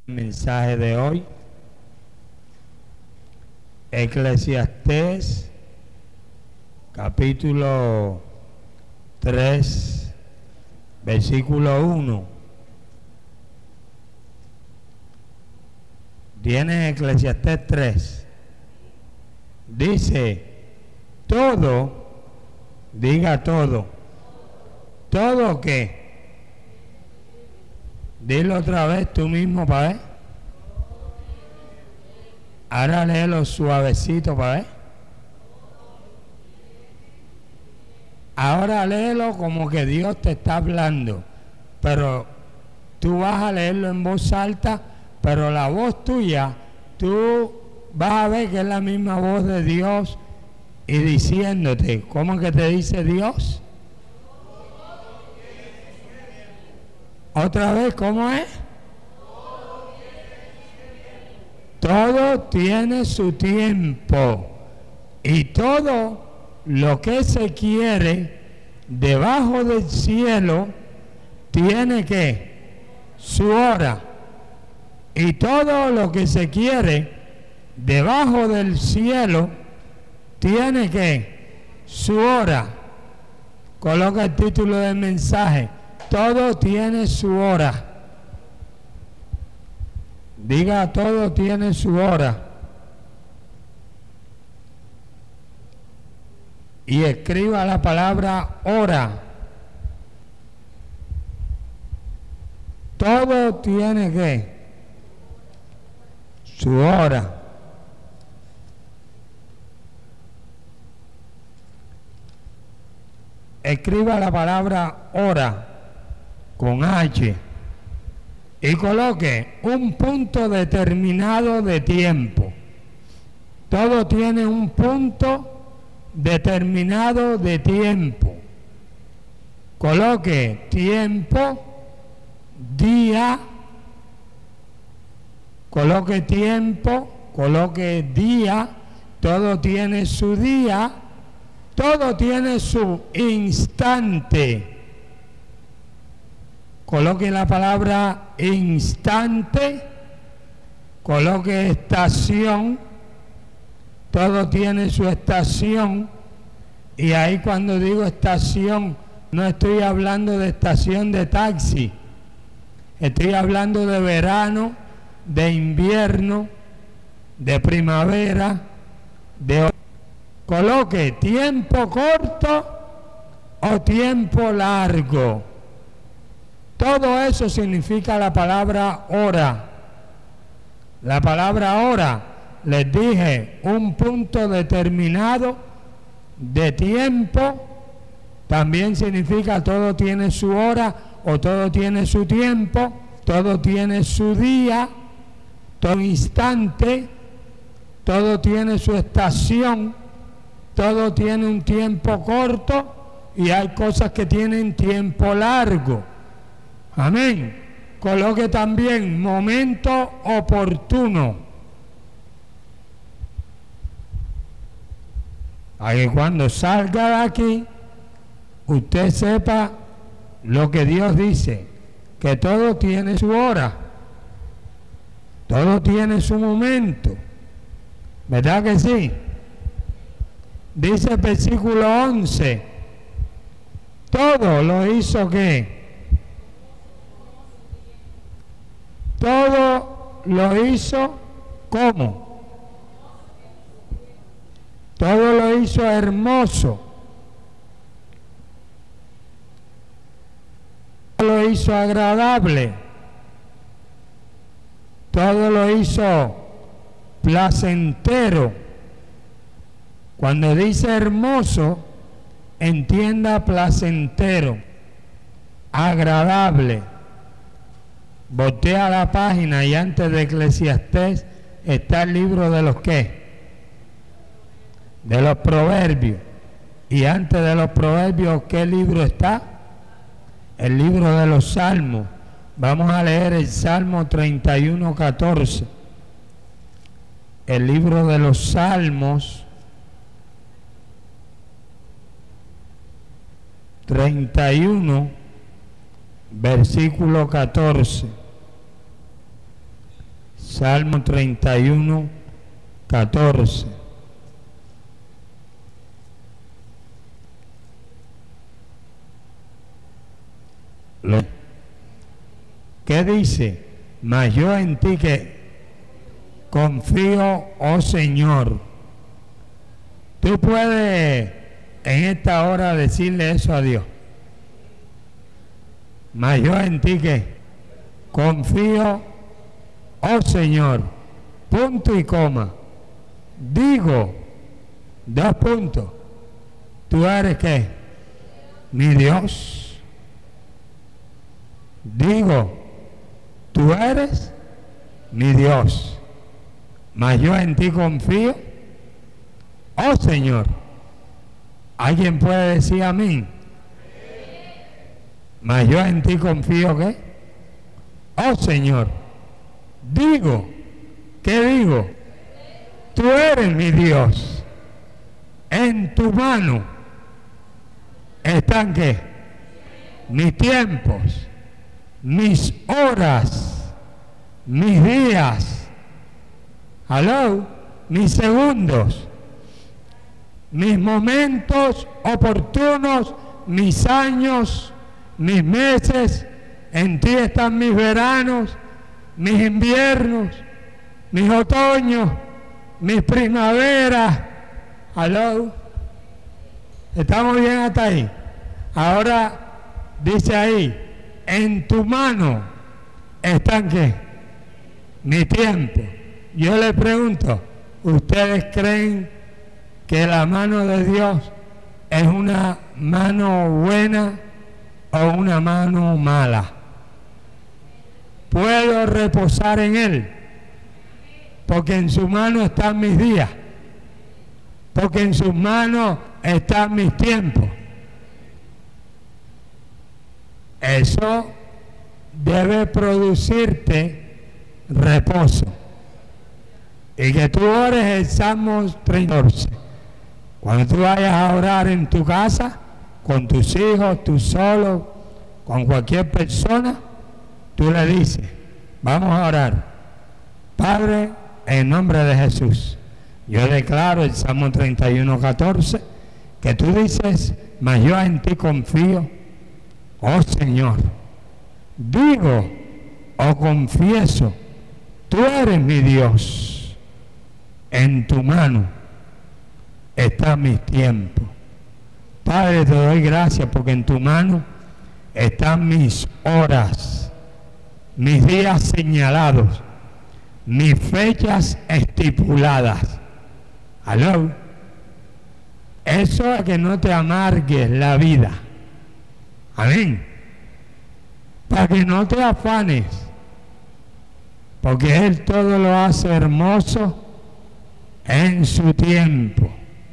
Mensaje de hoy, Eclesiastés, capítulo 3, versículo 1. Tiene Eclesiastés 3. Dice, todo, diga todo. ¿Todo qué? Dilo otra vez tú mismo para ver. Ahora léelo suavecito para ver. Ahora léelo como que Dios te está hablando. Pero tú vas a leerlo en voz alta, pero la voz tuya, tú vas a ver que es la misma voz de Dios y diciéndote, ¿cómo que te dice Dios? Otra vez, ¿cómo es? Todo tiene su tiempo y todo lo que se quiere debajo del cielo tiene que su hora, y todo lo que se quiere debajo del cielo tiene que su hora. Coloca el título del mensaje: todo tiene su hora. Diga, todo tiene su hora. Y escriba la palabra hora. Todo tiene que su hora. Escriba la palabra hora con H y coloque un punto determinado de tiempo. Todo tiene un punto determinado de tiempo. Coloque tiempo, día, coloque tiempo, coloque día. Todo tiene su día, todo tiene su instante. Coloque la palabra instante, coloque estación, todo tiene su estación. Y ahí cuando digo estación, no estoy hablando de estación de taxi, estoy hablando de verano, de invierno, de primavera, de... Coloque tiempo corto o tiempo largo. Todo eso significa la palabra hora. La palabra hora, les dije, un punto determinado de tiempo. También significa todo tiene su hora o todo tiene su tiempo, todo tiene su día, todo instante, todo tiene su estación, todo tiene un tiempo corto y hay cosas que tienen tiempo largo. Amén. Coloque también momento oportuno. Para que cuando salga de aquí, usted sepa lo que Dios dice, que todo tiene su hora, todo tiene su momento. ¿Verdad que sí? Dice el versículo 11, todo lo hizo ¿qué? Todo lo hizo ¿cómo? Todo lo hizo hermoso. Todo lo hizo agradable. Todo lo hizo placentero. Cuando dice hermoso, entienda placentero, agradable. Voltea la página y antes de Eclesiastés está el libro de los ¿qué? De los proverbios. Y antes de los proverbios, ¿qué libro está? El libro de los salmos. Vamos a leer el Salmo 31:14. El libro de los salmos 31, versículo 14. Salmo 31, 14. ¿Qué dice? Mas yo en ti que confío, oh Señor. Tú puedes en esta hora decirle eso a Dios. Mas yo en ti que confío, oh Señor, punto y coma. Digo, 2 puntos. ¿Tú eres qué? Mi Dios. Digo, tú eres mi Dios. Mas yo en ti confío, oh Señor. ¿Alguien puede decir amén? Mas yo en ti confío, ¿qué? Oh Señor. Digo, ¿qué digo? Tú eres mi Dios. En tu mano están, ¿qué? Mis tiempos, mis horas, mis días, aló, mis segundos, mis momentos oportunos, mis años, mis meses. En ti están mis veranos, mis inviernos, mis otoños, mis primaveras. Aló, ¿estamos bien hasta ahí? Ahora dice ahí, en tu mano están, ¿qué? Mi tiempo. Yo le pregunto, ¿ustedes creen que la mano de Dios es una mano buena o una mano mala? Puedo reposar en Él, porque en su mano están mis días, porque en sus manos están mis tiempos. Eso debe producirte reposo. Y que tú ores el Salmo 14. Cuando tú vayas a orar en tu casa, con tus hijos, tú solo, con cualquier persona, tú le dices, vamos a orar. Padre, en nombre de Jesús, yo declaro el Salmo 31, 14, que tú dices, mas yo en ti confío, oh Señor. Digo o confieso, tú eres mi Dios. En tu mano están mis tiempos. Padre, te doy gracias porque en tu mano están mis horas, mis días señalados, mis fechas estipuladas. ¿Aló? Eso es que no te amargues la vida. Amén. Para que no te afanes, porque Él todo lo hace hermoso en su tiempo.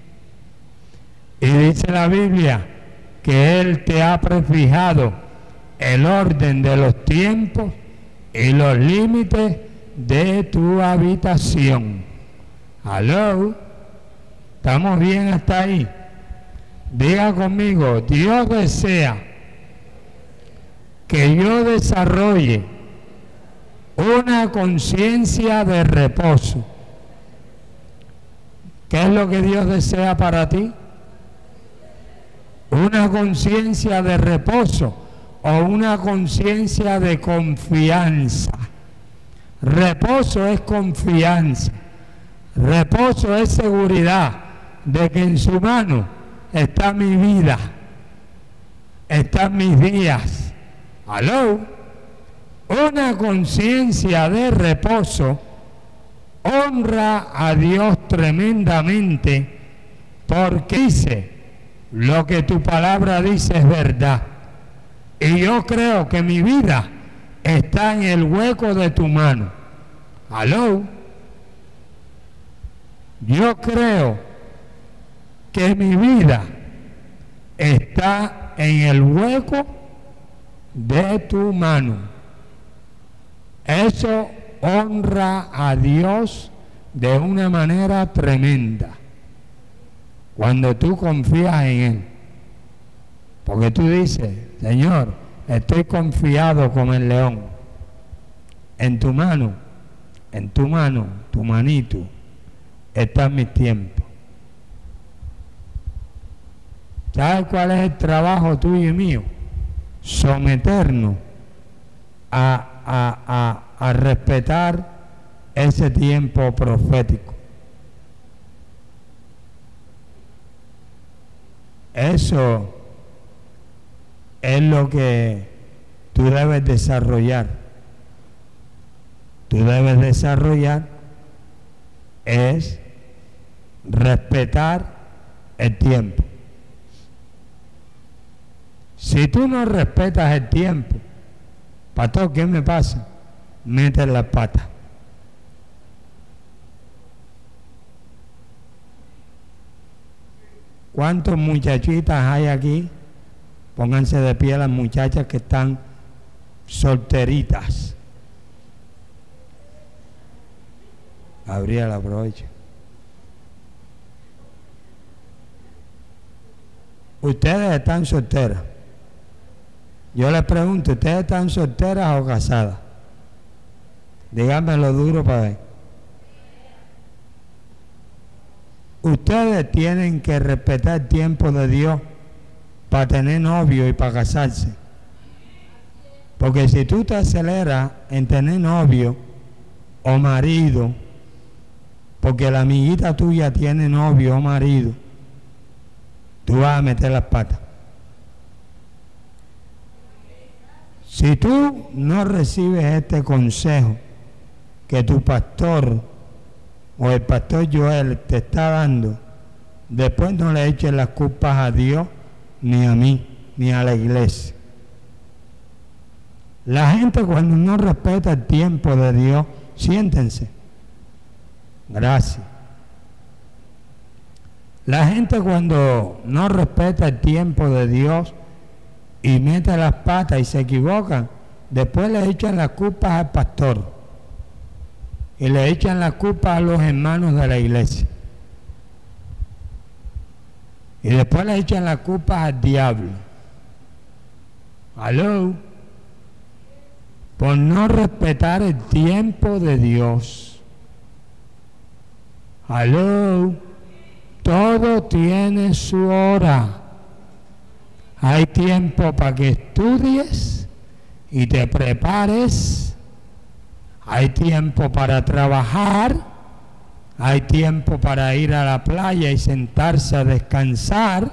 Y dice la Biblia que Él te ha prefijado el orden de los tiempos y los límites de tu habitación. ¿Aló? ¿Estamos bien hasta ahí? Diga conmigo, Dios desea que yo desarrolle una conciencia de reposo. ¿Qué es lo que Dios desea para ti? Una conciencia de reposo o una conciencia de confianza. Reposo es confianza. Reposo es seguridad de que en su mano está mi vida, están mis días. ¿Aló? Una conciencia de reposo honra a Dios tremendamente porque dice, lo que tu palabra dice es verdad. Y yo creo que mi vida está en el hueco de tu mano. ¿Aló? Yo creo que mi vida está en el hueco de tu mano. Eso honra a Dios de una manera tremenda cuando tú confías en Él, porque tú dices, Señor, estoy confiado como el león, en tu mano en tu mano, tu manito, están mis tiempos. ¿Sabes cuál es el trabajo tuyo y mío? Someternos a respetar ese tiempo profético. Eso es lo que tú debes desarrollar. Tú debes desarrollar es respetar el tiempo. Si tú no respetas el tiempo, pastor, ¿qué me pasa? Metes la pata. ¿Cuántas muchachitas hay aquí? Pónganse de pie las muchachas que están solteritas. Gabriela, aprovecha. Ustedes están solteras. Yo les pregunto, ¿ustedes están solteras o casadas? Díganmelo duro para ver. Ustedes tienen que respetar el tiempo de Dios para tener novio y para casarse. Porque si tú te aceleras en tener novio o marido, porque la amiguita tuya tiene novio o marido, tú vas a meter las patas. Si tú no recibes este consejo que tu pastor o el pastor Joel te está dando, después no le eches las culpas a Dios, ni a mí, ni a la iglesia. La gente cuando no respeta el tiempo de Dios, siéntense. Gracias. La gente cuando no respeta el tiempo de Dios y mete las patas y se equivocan, después le echan las culpas al pastor y le echan las culpas a los hermanos de la iglesia y después le echan las culpas al diablo. ¿Aló? Por no respetar el tiempo de Dios. ¿Aló? Todo tiene su hora. Hay tiempo para que estudies y te prepares. Hay tiempo para trabajar. Hay tiempo para ir a la playa y sentarse a descansar.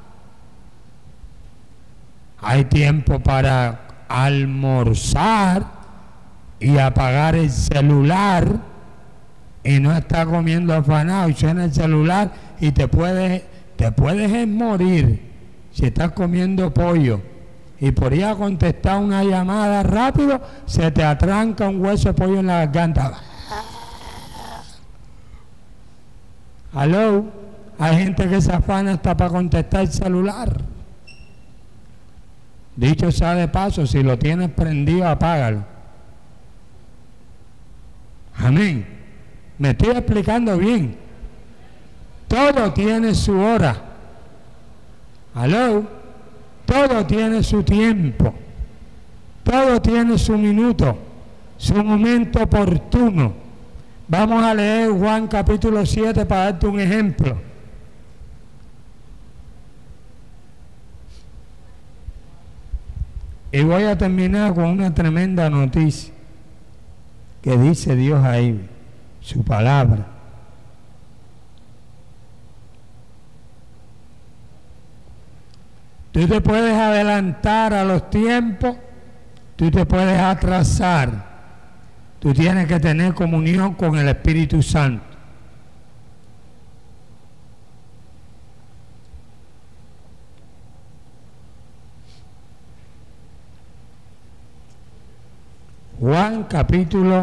Hay tiempo para almorzar y apagar el celular y no estar comiendo afanado y suena el celular y te puedes morir si estás comiendo pollo y por ir a contestar una llamada rápido se te atranca un hueso de pollo en la garganta. ¿Aló? Hay gente que se afana hasta para contestar el celular. Dicho sea de paso, si lo tienes prendido, apágalo. Amén. Me estoy explicando bien. Todo tiene su hora. ¿Aló? Todo tiene su tiempo. Todo tiene su minuto, su momento oportuno. Vamos a leer Juan capítulo 7 para darte un ejemplo. Y voy a terminar con una tremenda noticia que dice Dios ahí, su palabra. Tú te puedes adelantar a los tiempos, tú te puedes atrasar. Tú tienes que tener comunión con el Espíritu Santo. Juan capítulo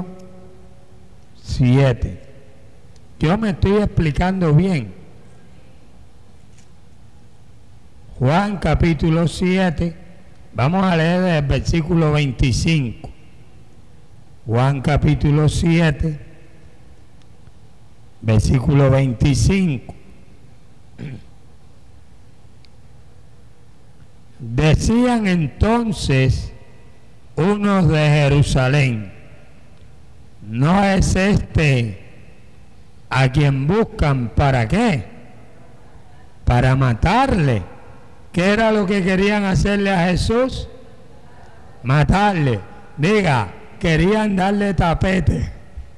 7. Yo me estoy explicando bien. Juan capítulo 7, vamos a leer el versículo 25. Juan capítulo 7, versículo 25. Decían entonces unos de Jerusalén: ¿no es este a quien buscan para qué? Para matarle. ¿Qué era lo que querían hacerle a Jesús? Matarle. Diga, querían darle tapete.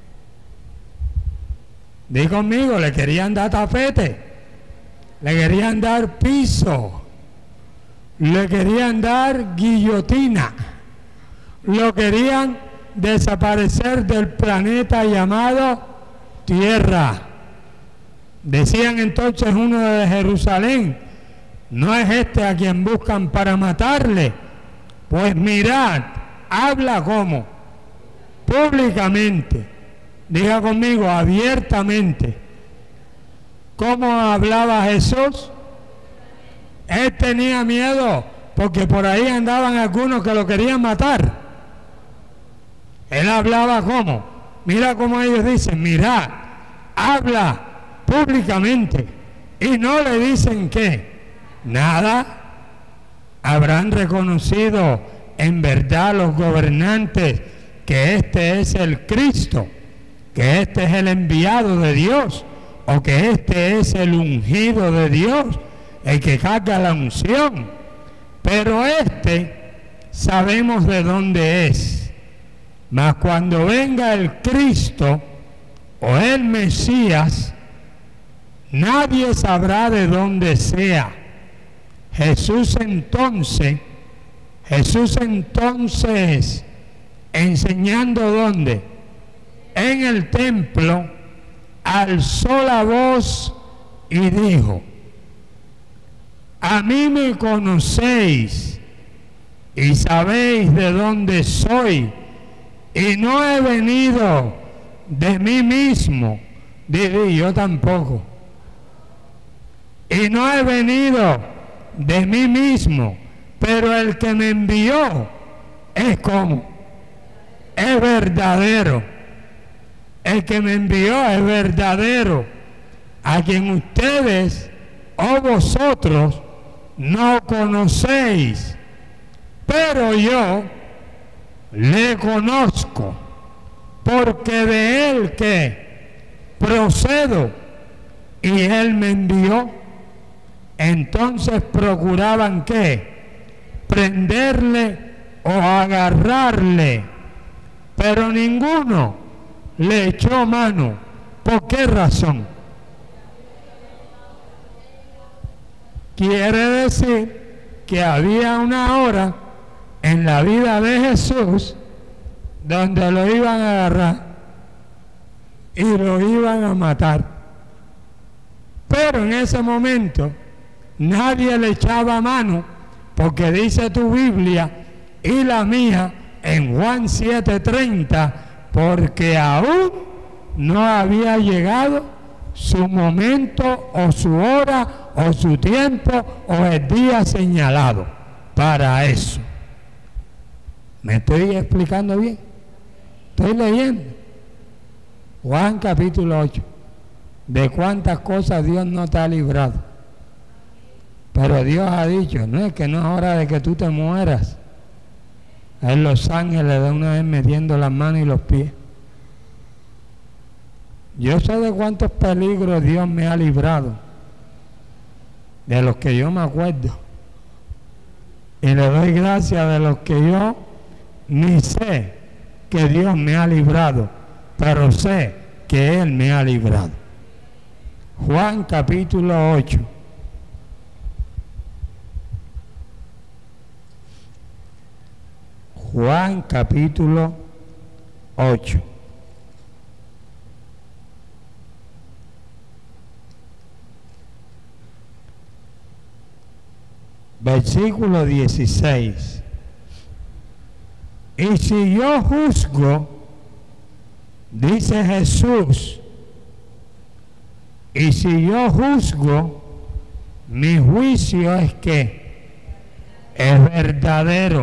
Di conmigo, le querían dar tapete. Le querían dar piso. Le querían dar guillotina. Lo querían desaparecer del planeta llamado Tierra. Decían entonces uno de Jerusalén, ¿no es este a quien buscan para matarle? Pues mirad, habla como públicamente, diga conmigo, abiertamente. ¿Cómo hablaba Jesús? Él tenía miedo porque por ahí andaban algunos que lo querían matar. Él hablaba como, mira cómo ellos dicen, mirad, habla públicamente, y no le dicen qué, nada. Habrán reconocido en verdad los gobernantes que este es el Cristo, que este es el enviado de Dios, o que este es el ungido de Dios, el que carga la unción. Pero este sabemos de dónde es. Mas cuando venga el Cristo o el Mesías, nadie sabrá de dónde sea. Jesús entonces, enseñando dónde, en el templo, alzó la voz y dijo: a mí me conocéis y sabéis de dónde soy, y no he venido de mí mismo, dirí yo tampoco, y no he venido de mí mismo, pero el que me envió es como, es verdadero, el que me envió es verdadero, a quien ustedes o vosotros no conocéis, pero yo le conozco, porque de él que procedo y él me envió. Entonces procuraban ¿qué? Prenderle o agarrarle, pero ninguno le echó mano. ¿Por qué razón? Quiere decir que había una hora en la vida de Jesús donde lo iban a agarrar y lo iban a matar. Pero en ese momento nadie le echaba mano, porque dice tu Biblia y la mía en Juan 7:30, porque aún no había llegado su momento o su hora o su tiempo o el día señalado para eso. ¿Me estoy explicando bien? Estoy leyendo Juan capítulo 8. De cuántas cosas Dios no te ha librado. Pero Dios ha dicho, no es que no es hora de que tú te mueras. A él los ángeles de una vez metiendo las manos y los pies. Yo sé de cuántos peligros Dios me ha librado, de los que yo me acuerdo, y le doy gracias de los que yo ni sé que Dios me ha librado, pero sé que Él me ha librado. Juan capítulo 8. Juan capítulo 8. Versículo 16. Y si yo juzgo, dice Jesús, y si yo juzgo, mi juicio es que es verdadero,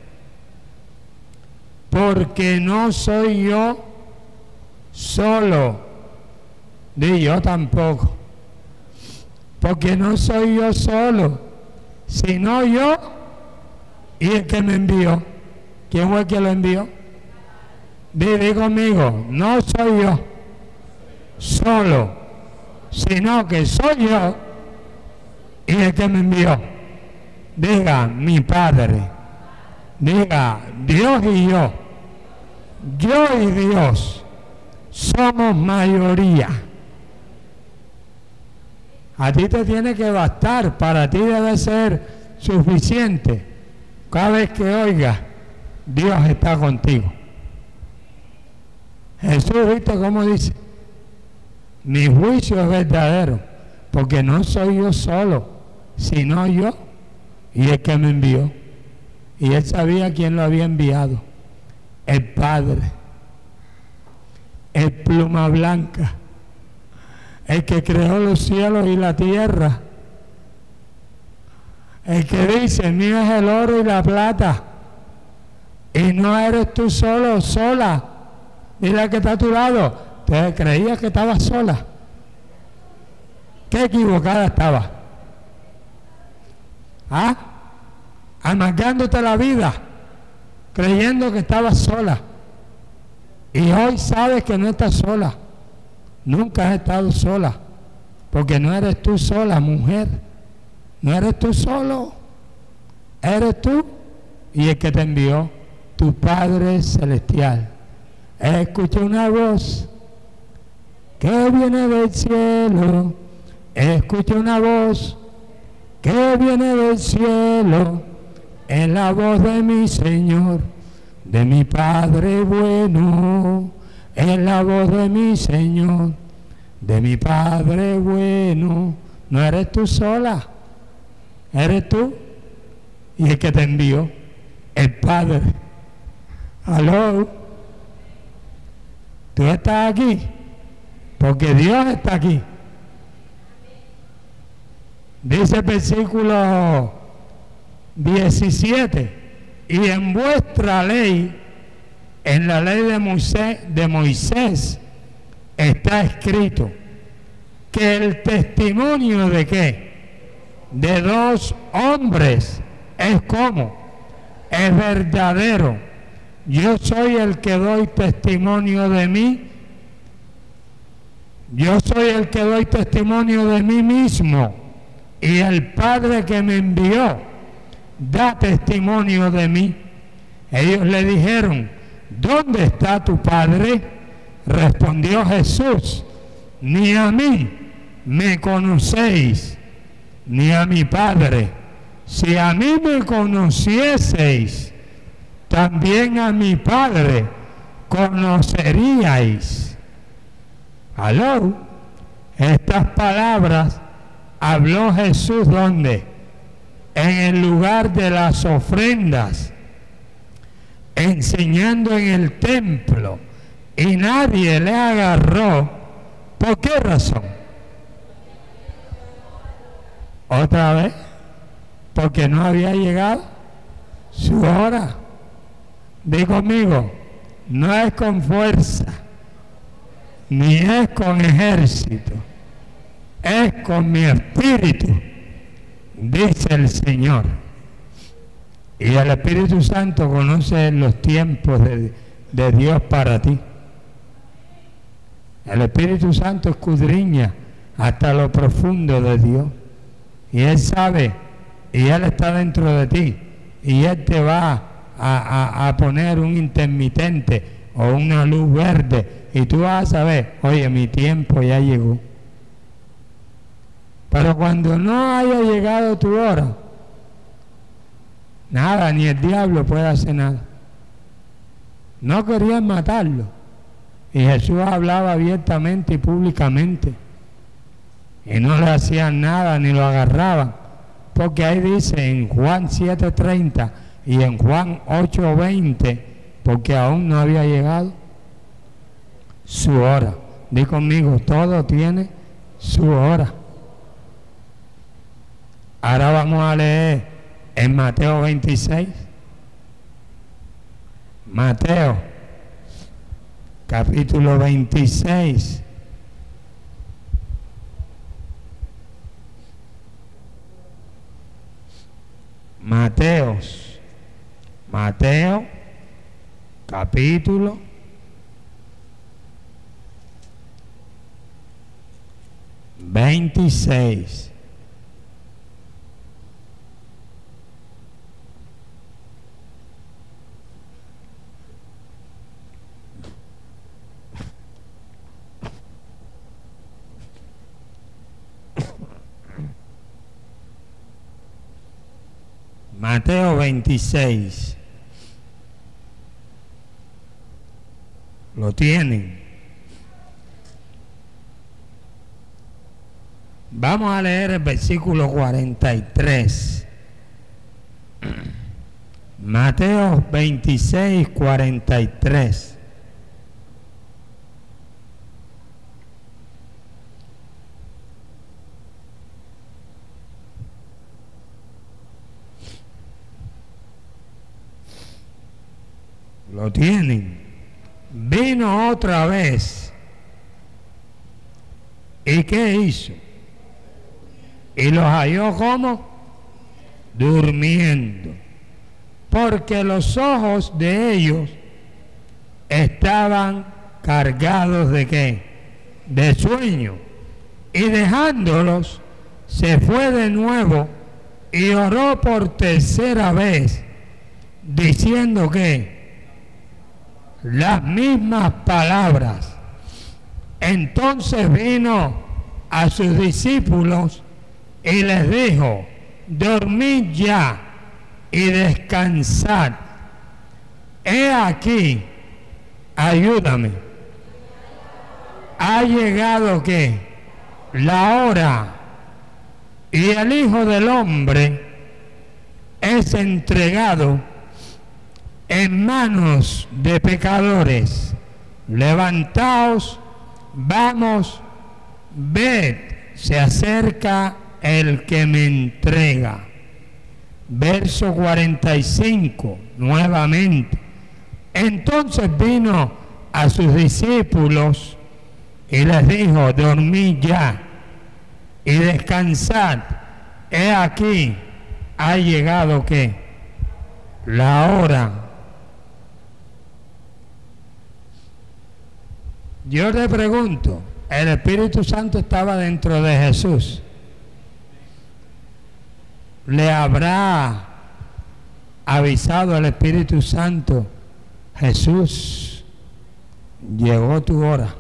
porque no soy yo solo, ni yo tampoco, porque no soy yo solo, sino yo y el que me envió. ¿Quién fue el que lo envió? Di conmigo, no soy yo solo, sino que soy yo y el que me envió. Diga, mi Padre. Diga, Dios y yo. Yo y Dios somos mayoría. A ti te tiene que bastar, para ti debe ser suficiente. Cada vez que oigas, Dios está contigo. Jesús, ¿viste cómo dice? Mi juicio es verdadero, porque no soy yo solo, sino yo y el que me envió. Y él sabía quién lo había enviado. El Padre, el pluma blanca, el que creó los cielos y la tierra, el que dice, mío es el oro y la plata, y no eres tú solo, sola. Dile al que está a tu lado, te creías que estabas sola. Qué equivocada estaba. ¿Ah? Amargándote la vida, creyendo que estabas sola. Y hoy sabes que no estás sola. Nunca has estado sola, porque no eres tú sola, mujer. No eres tú solo. Eres tú y el que te envió, tu Padre Celestial. Escuché una voz que viene del cielo. Escuché una voz que viene del cielo. Es la voz de mi Señor, de mi Padre bueno. Es la voz de mi Señor, de mi Padre bueno. No eres tú sola, eres tú y el que te envió, el Padre. ¿Aló? Tú estás aquí porque Dios está aquí. Dice el versículo 17, y en vuestra ley, en la ley de Moisés está escrito que el testimonio de ¿qué? De dos hombres es como, es verdadero. Yo soy el que doy testimonio de mí. Yo soy el que doy testimonio de mí mismo, y el Padre que me envió da testimonio de mí. Ellos le dijeron, ¿dónde está tu Padre? Respondió Jesús, ni a mí me conocéis, ni a mi Padre. Si a mí me conocieseis, también a mi Padre conoceríais. ¿Aló? Estas palabras habló Jesús, ¿dónde? En el lugar de las ofrendas, enseñando en el templo, y nadie le agarró. ¿Por qué razón? ¿Otra vez? Porque no había llegado su hora. Di conmigo, no es con fuerza, ni es con ejército, es con mi espíritu, dice el Señor. Y el Espíritu Santo conoce los tiempos de Dios para ti. El Espíritu Santo escudriña hasta lo profundo de Dios. Y Él sabe, y Él está dentro de ti, y Él te va a poner un intermitente o una luz verde, y tú vas a saber, oye, mi tiempo ya llegó. Pero cuando no haya llegado tu hora, nada, ni el diablo puede hacer nada. No querían matarlo, y Jesús hablaba abiertamente y públicamente, y no le hacían nada ni lo agarraban, porque ahí dice en Juan 7:30 y en Juan 8:20, porque aún no había llegado su hora. Di conmigo, todo tiene su hora. Ahora vamos a leer en Mateo 26. Mateo, capítulo 26. Mateo, capítulo 26. Mateo 26. ¿Lo tienen? Vamos a leer el versículo 43. Mateo 26, 43. ¿Lo tienen? Vino otra vez. ¿Y qué hizo? Y los halló como durmiendo, porque los ojos de ellos estaban cargados ¿de qué? De sueño. Y dejándolos, se fue de nuevo y oró por tercera vez, diciendo que las mismas palabras. Entonces vino a sus discípulos y les dijo: dormid ya y descansad. He aquí, ayúdame. Ha llegado ¿qué? La hora, y el Hijo del Hombre es entregado en manos de pecadores. Levantaos, vamos, ved, se acerca el que me entrega. Verso 45, nuevamente. Entonces vino a sus discípulos y les dijo: dormid ya y descansad. He aquí, ha llegado ¿qué? La hora. Yo te pregunto, ¿el Espíritu Santo estaba dentro de Jesús? ¿Le habrá avisado el Espíritu Santo: Jesús, llegó tu hora?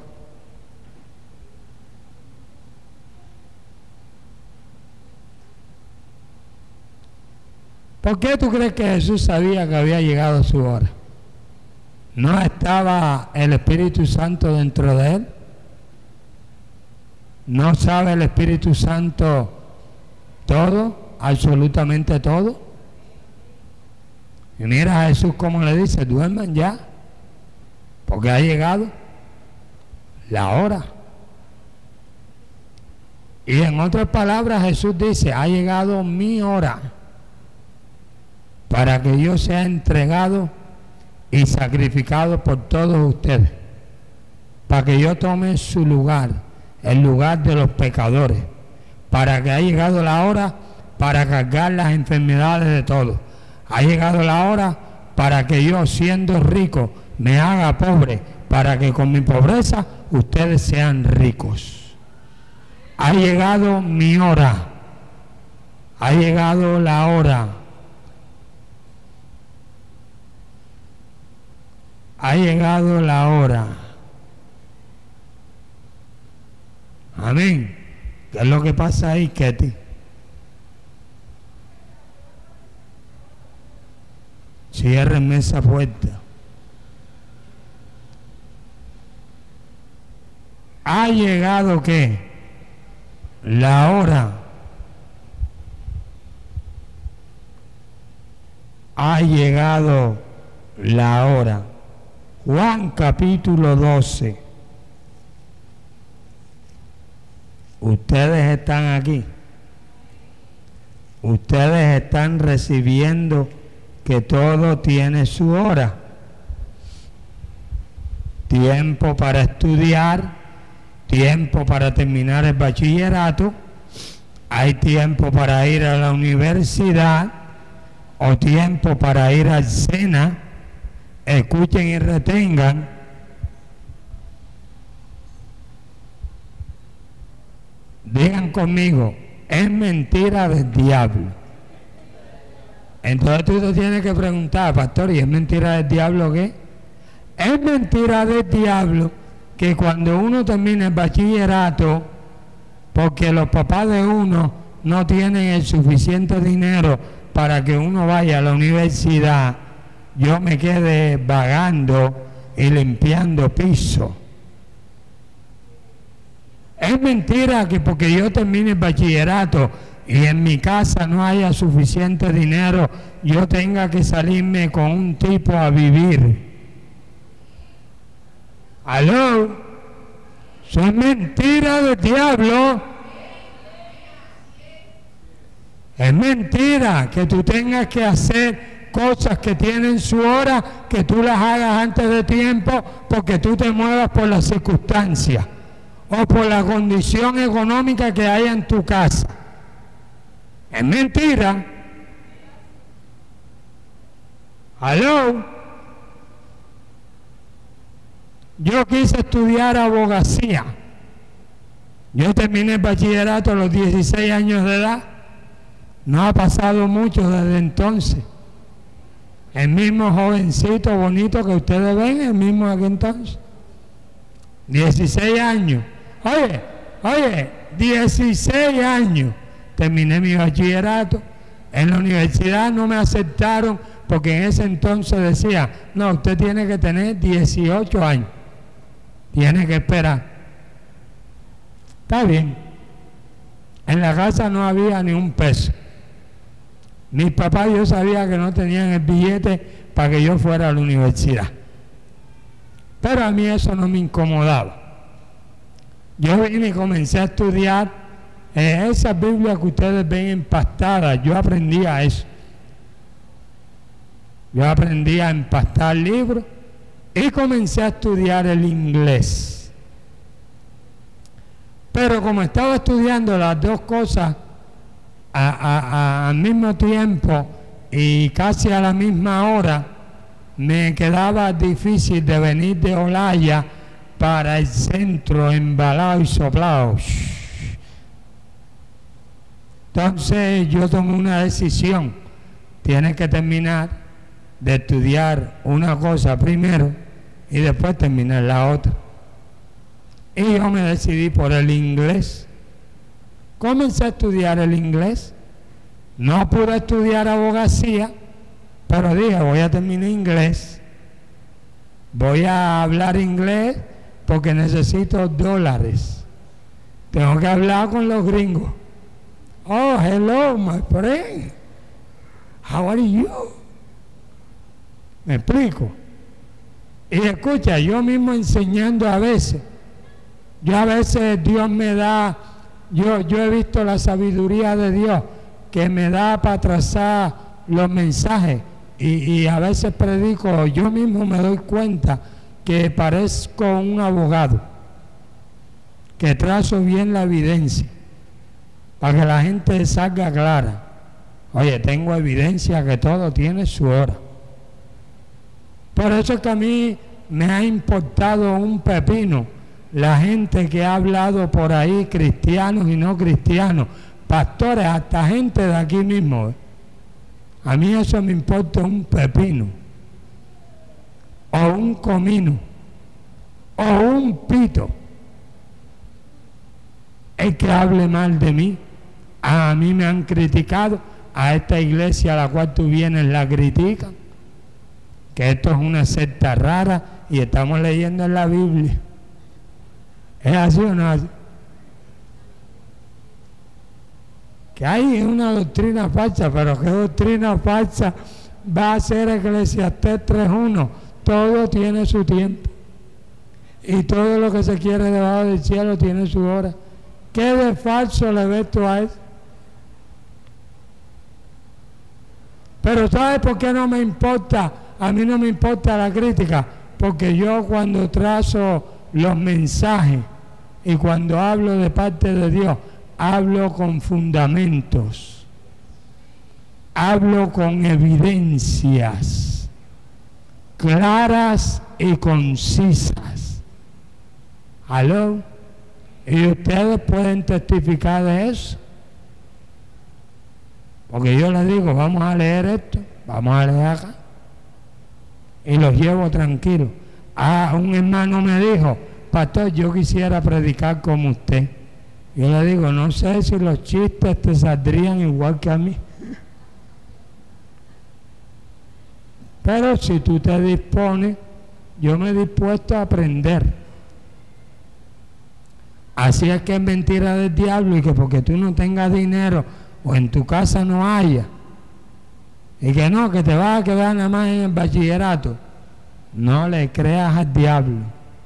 ¿Por qué tú crees que Jesús sabía que había llegado su hora? ¿No estaba el Espíritu Santo dentro de él? ¿No sabe el Espíritu Santo todo, absolutamente todo? Y mira a Jesús cómo le dice: duerman ya, porque ha llegado la hora. Y en otras palabras Jesús dice: ha llegado mi hora, para que yo sea entregado y sacrificado por todos ustedes, para que yo tome su lugar, el lugar de los pecadores, para que ha llegado la hora para cargar las enfermedades de todos. Ha llegado la hora para que yo, siendo rico, me haga pobre, para que con mi pobreza ustedes sean ricos. Ha llegado mi hora, ha llegado la hora. Ha llegado la hora. Amén. ¿Qué es lo que pasa ahí, Ketty? Ciérrenme esa puerta. Ha llegado ¿qué? La hora. Ha llegado la hora. Juan capítulo 12. Ustedes están aquí. Ustedes están recibiendo que todo tiene su hora. Tiempo para estudiar, tiempo para terminar el bachillerato, hay tiempo para ir a la universidad o tiempo para ir al SENA. Escuchen y retengan. Digan conmigo, es mentira del diablo. Entonces tú te tienes que preguntar, pastor, ¿y es mentira del diablo qué? Es mentira del diablo que cuando uno termina el bachillerato, porque los papás de uno no tienen el suficiente dinero para que uno vaya a la universidad, yo me quede vagando y limpiando piso. Es mentira que porque yo termine el bachillerato y en mi casa no haya suficiente dinero, yo tenga que salirme con un tipo a vivir. ¿Aló? Eso es mentira del diablo. Es mentira que tú tengas que hacer cosas que tienen su hora, que tú las hagas antes de tiempo porque tú te muevas por las circunstancias o por la condición económica que haya en tu casa. Es mentira. ¿Aló? Yo quise estudiar abogacía. Yo terminé el bachillerato a los 16 años de edad. No ha pasado mucho desde entonces. El mismo jovencito bonito que ustedes ven, el mismo de aquel entonces. 16 años. Oye, 16 años. Terminé mi bachillerato. En la universidad no me aceptaron porque en ese entonces decía, no, usted tiene que tener 18 años. Tiene que esperar. Está bien. En la casa no había ni un peso. Mis papás, yo sabía que no tenían el billete para que yo fuera a la universidad. Pero a mí eso no me incomodaba. Yo vine y comencé a estudiar esa Biblia que ustedes ven empastada. Yo aprendí a eso. Yo aprendí a empastar libros y comencé a estudiar el inglés. Pero como estaba estudiando las dos cosas al mismo tiempo y casi a la misma hora, me quedaba difícil de venir de Olaya para el centro embalado y soplado. Entonces yo tomé una decisión. Tienes que terminar de estudiar una cosa primero y después terminar la otra. Y yo me decidí por el inglés. Comencé a estudiar el inglés. No pude estudiar abogacía, pero dije, voy a terminar inglés. Voy a hablar inglés porque necesito dólares. Tengo que hablar con los gringos. Oh, hello, my friend. How are you? ¿Me explico? Y escucha, yo mismo enseñando a veces. Yo a veces Dios me da, yo he visto la sabiduría de Dios que me da para trazar los mensajes y a veces predico, yo mismo me doy cuenta que parezco un abogado, que trazo bien la evidencia para que la gente salga clara. Oye, tengo evidencia que todo tiene su hora. Por eso es que a mí me ha importado un pepino la gente que ha hablado por ahí, cristianos y no cristianos, pastores, hasta gente de aquí mismo. A mí eso me importa un pepino, o un comino, o un pito. El que hable mal de mí, a mí me han criticado, a esta iglesia a la cual tú vienes la critican, que esto es una secta rara y estamos leyendo en la Biblia. ¿Es así o no así? Que hay una doctrina falsa, pero ¿qué doctrina falsa va a ser Eclesiastés 3:1? Todo tiene su tiempo. Y todo lo que se quiere debajo del cielo tiene su hora. ¿Qué de falso le ves tú a eso? Pero ¿sabes por qué no me importa? A mí no me importa la crítica, porque yo cuando trazo los mensajes y cuando hablo de parte de Dios, hablo con fundamentos, hablo con evidencias claras y concisas. ¿Aló? Y ustedes pueden testificar de eso. Porque yo les digo, vamos a leer esto, vamos a leer acá. Y los llevo tranquilos. Un hermano me dijo, pastor, yo quisiera predicar como usted. Yo le digo, no sé si los chistes te saldrían igual que a mí. Pero si tú te dispones, yo me he dispuesto a aprender. Así es que es mentira del diablo y que porque tú no tengas dinero o en tu casa no haya, y que no, que te vas a quedar nada más en el bachillerato. No le creas al diablo.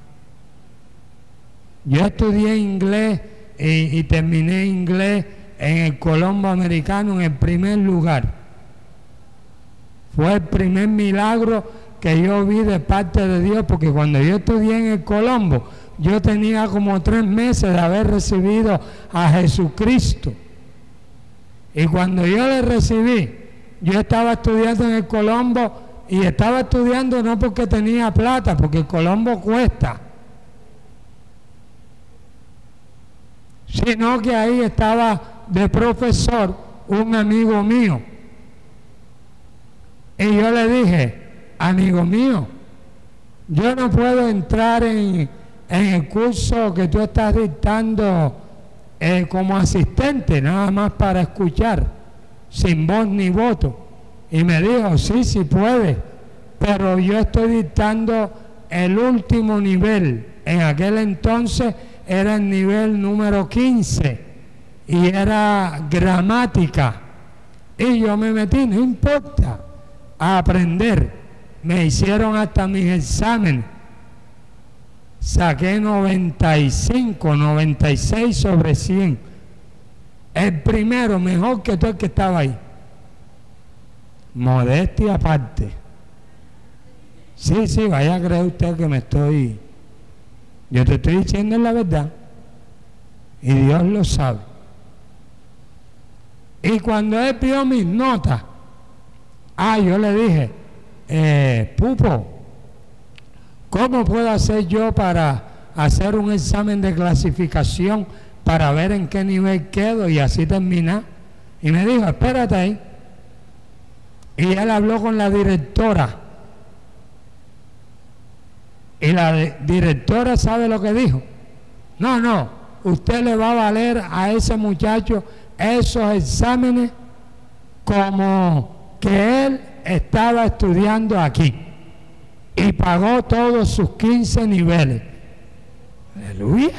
Yo estudié inglés y terminé inglés en el Colombo Americano en el primer lugar. Fue el primer milagro que yo vi de parte de Dios, porque cuando yo estudié en el Colombo, yo tenía como 3 meses de haber recibido a Jesucristo. Y cuando yo le recibí, yo estaba estudiando en el Colombo, y estaba estudiando no porque tenía plata, porque el Colombo cuesta, sino que ahí estaba de profesor un amigo mío. Y yo le dije, amigo mío, yo no puedo entrar en el curso que tú estás dictando como asistente, nada más para escuchar, sin voz ni voto. Y me dijo, sí puede, pero yo estoy dictando el último nivel. En aquel entonces era el nivel número 15 y era gramática. Y yo me metí, no importa, a aprender. Me hicieron hasta mis exámenes. Saqué 95, 96 sobre 100. El primero, mejor que todo el que estaba ahí. Modestia aparte. Sí, vaya a creer usted que me estoy... Yo te estoy diciendo la verdad. Y Dios lo sabe. Y cuando él vio mis notas, yo le dije, Pupo, ¿cómo puedo hacer yo para hacer un examen de clasificación para ver en qué nivel quedo y así terminar? Y me dijo, espérate ahí. Y él habló con la directora. Y la directora, ¿sabe lo que dijo? No, usted le va a valer a ese muchacho esos exámenes como que él estaba estudiando aquí. Y pagó todos sus 15 niveles. ¡Aleluya!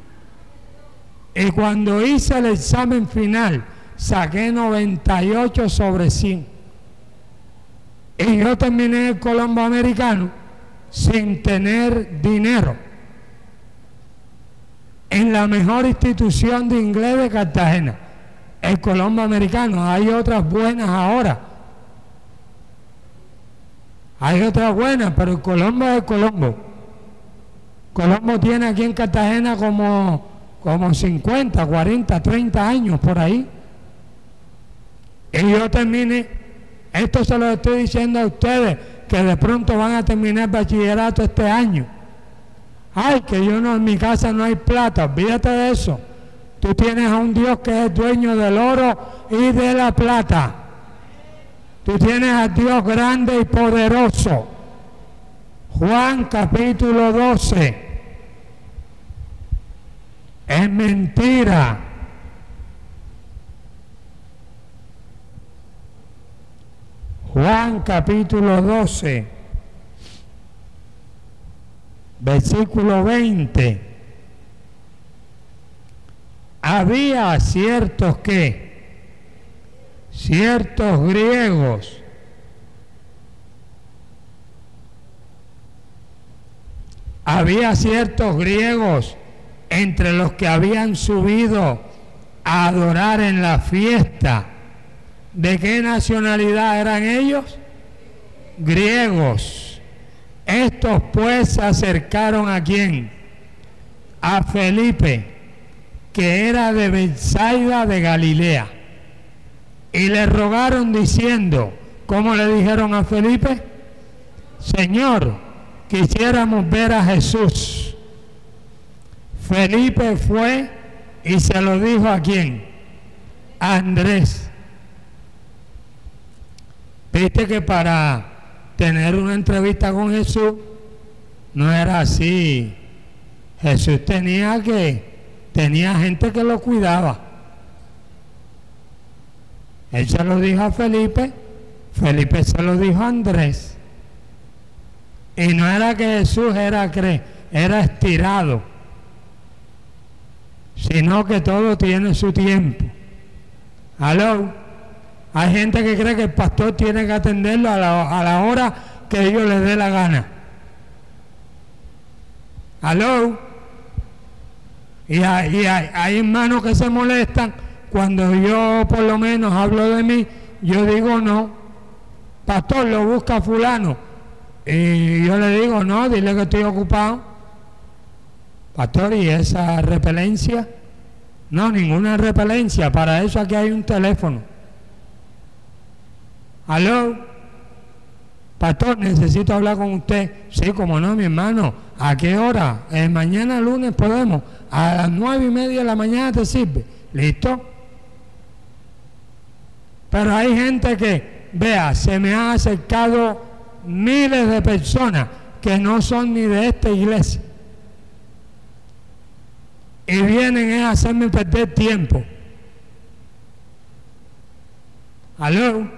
Y cuando hice el examen final, saqué 98 sobre 100. Y yo terminé el Colombo Americano sin tener dinero. En la mejor institución de inglés de Cartagena, el Colombo Americano. Hay otras buenas ahora. Hay otras buenas, pero el Colombo es el Colombo. Colombo tiene aquí en Cartagena como 50, 40, 30 años por ahí. Y yo terminé, esto se lo estoy diciendo a ustedes, que de pronto van a terminar el bachillerato este año. Ay, que yo no, en mi casa no hay plata, olvídate de eso. Tú tienes a un Dios que es dueño del oro y de la plata. Tú tienes a Dios grande y poderoso. Juan capítulo 12. Es mentira. Juan capítulo 12, versículo 20. Había ciertos griegos entre los que habían subido a adorar en la fiesta. ¿De qué nacionalidad eran ellos? Griegos. Estos pues se acercaron ¿a quién? A Felipe, que era de Betsaida de Galilea, y le rogaron diciendo, ¿cómo le dijeron a Felipe? Señor, quisiéramos ver a Jesús. Felipe fue y se lo dijo ¿a quién? A Andrés. Viste que para tener una entrevista con Jesús no era así. Jesús tenía gente que lo cuidaba. Él se lo dijo a Felipe, Felipe se lo dijo a Andrés. Y no era que Jesús era estirado, sino que todo tiene su tiempo. ¿Aló? Hay gente que cree que el pastor tiene que atenderlo a la hora que ellos les dé la gana. ¿Aló? Y hay hermanos que se molestan cuando yo por lo menos hablo de mí. Yo digo no, pastor, lo busca fulano, y yo le digo no, dile que estoy ocupado. Pastor, ¿y esa repelencia? No, ninguna repelencia, para eso aquí hay un teléfono. ¿Aló? Pastor, necesito hablar con usted. Sí, como no, mi hermano. ¿A qué hora? Mañana lunes podemos. A las 9:30 de la mañana te sirve. ¿Listo? Pero hay gente que, vea, se me han acercado miles de personas que no son ni de esta iglesia. Y vienen a hacerme perder tiempo. ¿Aló?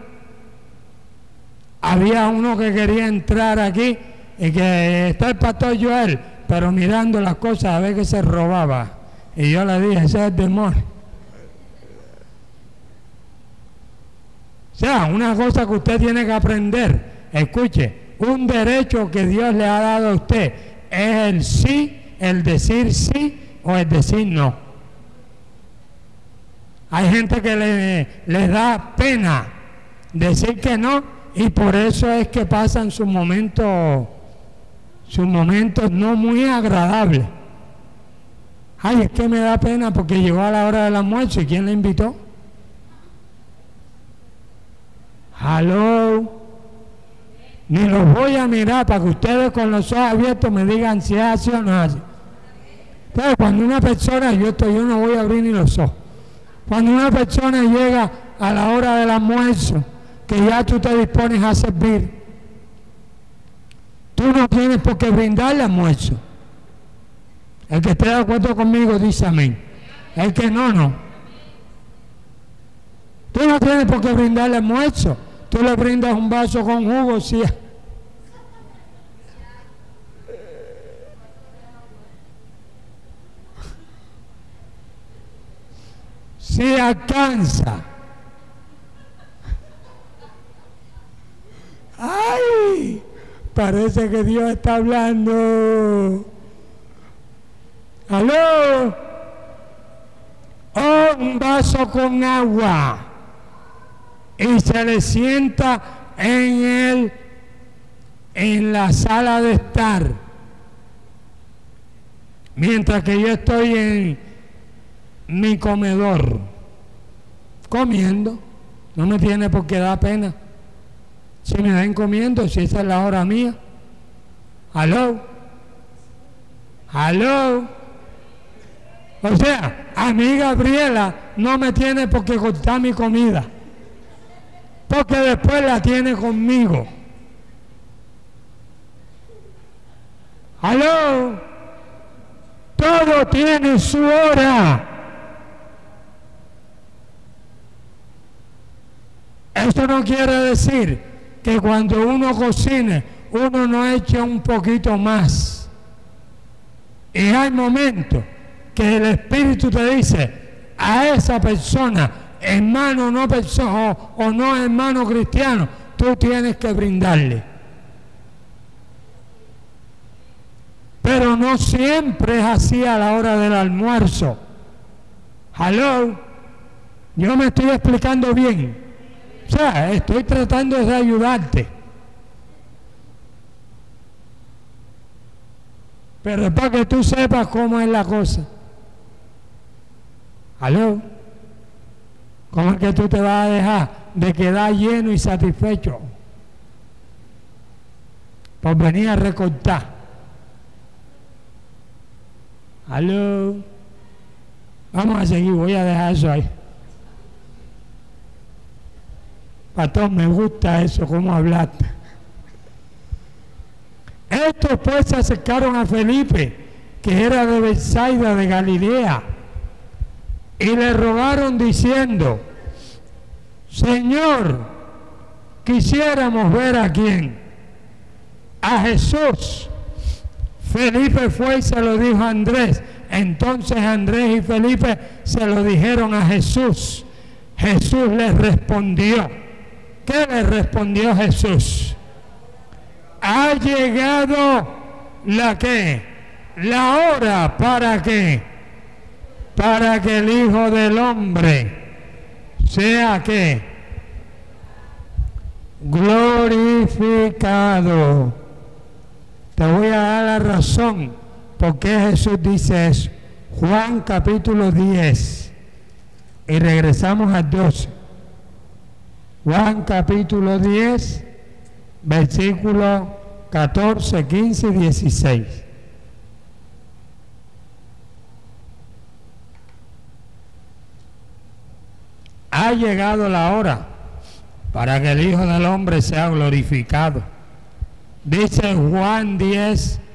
Había uno que quería entrar aquí y que está el pastor Joel, pero mirando las cosas a ver que se robaba. Y yo le dije, ese es el demonio. O sea, una cosa que usted tiene que aprender, escuche, un derecho que Dios le ha dado a usted es el sí, el decir sí o el decir no. Hay gente que les da pena decir que no, y por eso es que pasan sus momentos no muy agradables. Ay, es que me da pena porque llegó a la hora del almuerzo. ¿Y quién le invitó? Hello. Ni los voy a mirar para que ustedes con los ojos abiertos me digan si es así o no es así. Entonces, cuando una persona, yo no voy a abrir ni los ojos. Cuando una persona llega a la hora del almuerzo, que ya tú te dispones a servir, tú no tienes por qué brindarle almuerzo. El que esté de acuerdo conmigo dice amén. El que no, no. Tú no tienes por qué brindarle almuerzo. Tú le brindas un vaso con jugo, sí. Si alcanza. ¡Ay! Parece que Dios está hablando. ¿Aló? Oh, un vaso con agua. Y se le sienta en la sala de estar. Mientras que yo estoy en mi comedor comiendo. No me tiene por qué dar pena. Si me ven comiendo, si esa es la hora mía. ¿Aló? ¿Aló? O sea, a mí Gabriela no me tiene por qué cortar mi comida, porque después la tiene conmigo. ¿Aló? Todo tiene su hora. Eso no quiere decir que cuando uno cocine, uno no eche un poquito más. Y hay momentos que el Espíritu te dice a esa persona, hermano o no hermano cristiano, tú tienes que brindarle. Pero no siempre es así a la hora del almuerzo. ¿Aló? Yo me estoy explicando bien. O sea, estoy tratando de ayudarte. Pero es para que tú sepas cómo es la cosa. ¿Aló? ¿Cómo es que tú te vas a dejar de quedar lleno y satisfecho por venir a recortar? Aló. Vamos a seguir, voy a dejar eso ahí. Pastor, me gusta eso, cómo hablaste. Estos pues se acercaron a Felipe, que era de Betsaida de Galilea, y le rogaron diciendo: Señor, quisiéramos ver a quién. A Jesús. Felipe fue y se lo dijo a Andrés. Entonces Andrés y Felipe se lo dijeron a Jesús. Jesús les respondió. ¿Qué le respondió Jesús? Ha llegado la ¿qué? La hora para ¿qué? Para que el Hijo del Hombre sea ¿qué? Glorificado. Te voy a dar la razón por qué Jesús dice eso. Juan capítulo 10 y regresamos al 12. Juan capítulo 10 versículos 14, 15 y 16. Ha llegado la hora para que el Hijo del Hombre sea glorificado. Dice Juan 10,